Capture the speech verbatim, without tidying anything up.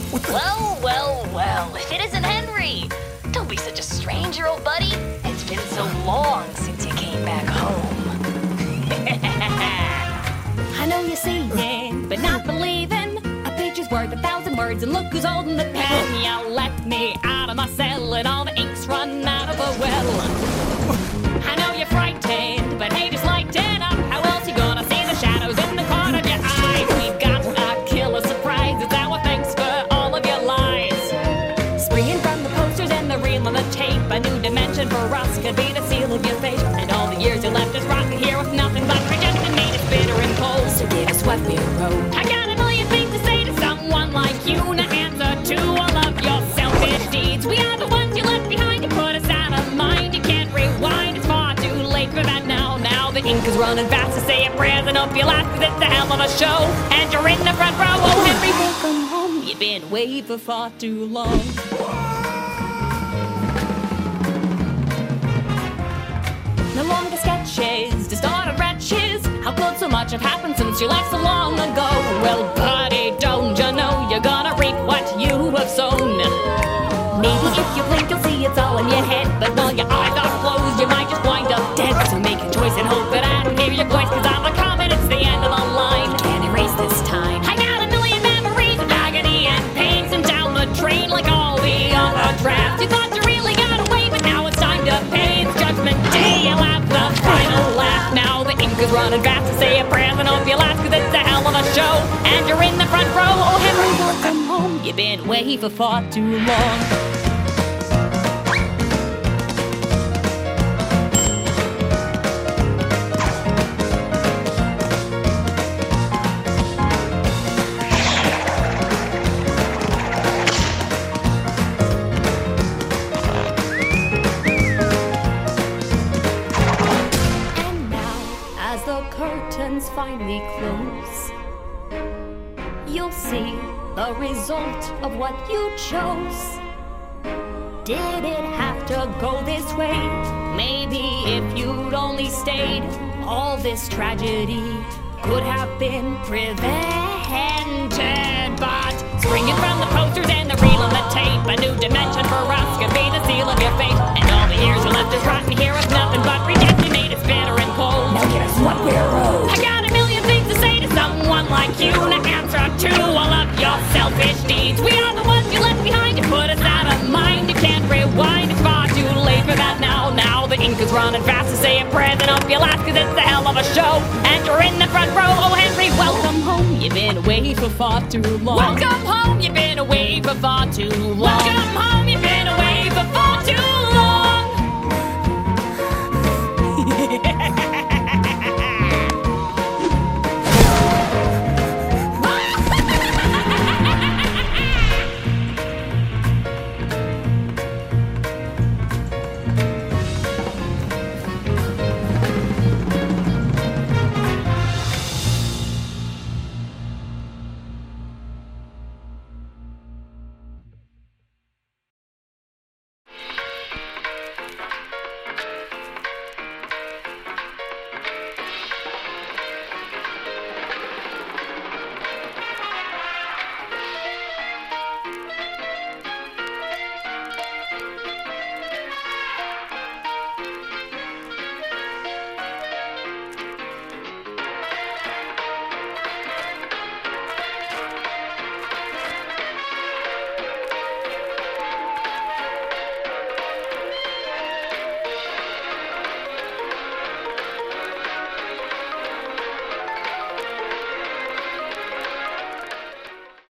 Well, well, well, if it isn't Henry! Don't be such a stranger, old buddy. It's been so long since you came back home. I know you're seeing, but not believing. A page is worth a thousand words, and look who's holding the pen. You let me out of my cell, and all the ink's run out of the well. I know you're frightened, but hey, just lighten up. How else you gonna see the shadows in the corner of your eyes? We've got a killer surprise. It's our thanks for all of your lies. Springing from the posters and the reel on the tape, a new dimension for us could be the seal of your fate. And all the years you left us rotting here with nothing but rejection made us bitter and cold. So give us what we wrote. I got a million things to say to someone like you. Now answer to all of your selfish deeds. We are the ones you left behind to put us out of mind. You can't rewind, it's far too late for that now. Now the ink is running fast to say your prayers and hope you laugh, cause it's a hell of a show. And you're in the front row. Oh, Henry, welcome home. You've been away for far too long. No longer sketches, distorted wretches. How could so much have happened since you left so long ago? Well, buddy, don't you know you're gonna reap what you have sown? Maybe if you blink you'll see it's all in your head, but while your eyes are closed you might just wind up dead. So make a choice and hope that I don't hear your voice, cause I'm a comet, it's the end of the line. Can't erase this time. I got a million memories of agony and pain sent down the drain like all the other drafts. You thought you really got away, but now it's time to pay. It's judgment day, you'll have the final laugh. Now the ink is running fast to say a prayer and hope you laugh, cause it's a hell of a show. And you're in the front row. Oh, Henry, welcome home. You've been away for far too long. Curtains finally close, you'll see the result of what you chose. Did it have to go this way? Maybe if you'd only stayed, all this tragedy could have been prevented. But springing from the posters and the reel on the tape, a new dimension for us could be the seal of your fate. And all the years you left us rotten here with nothing but rejection made us bitter and cold. Now give us what we're owed. I got a million things to say to someone like you. Now answer to all of your selfish deeds. We are the ones you left behind to put us out of mind. You can't rewind, it's far too late for that now. Now the ink is running fast to say a prayer and hope you laugh, cause it's a hell of a show. And you're in the front row. Oh, Henry, welcome home. You've been away for far too long. Welcome home. You've been away for far too long. Welcome home.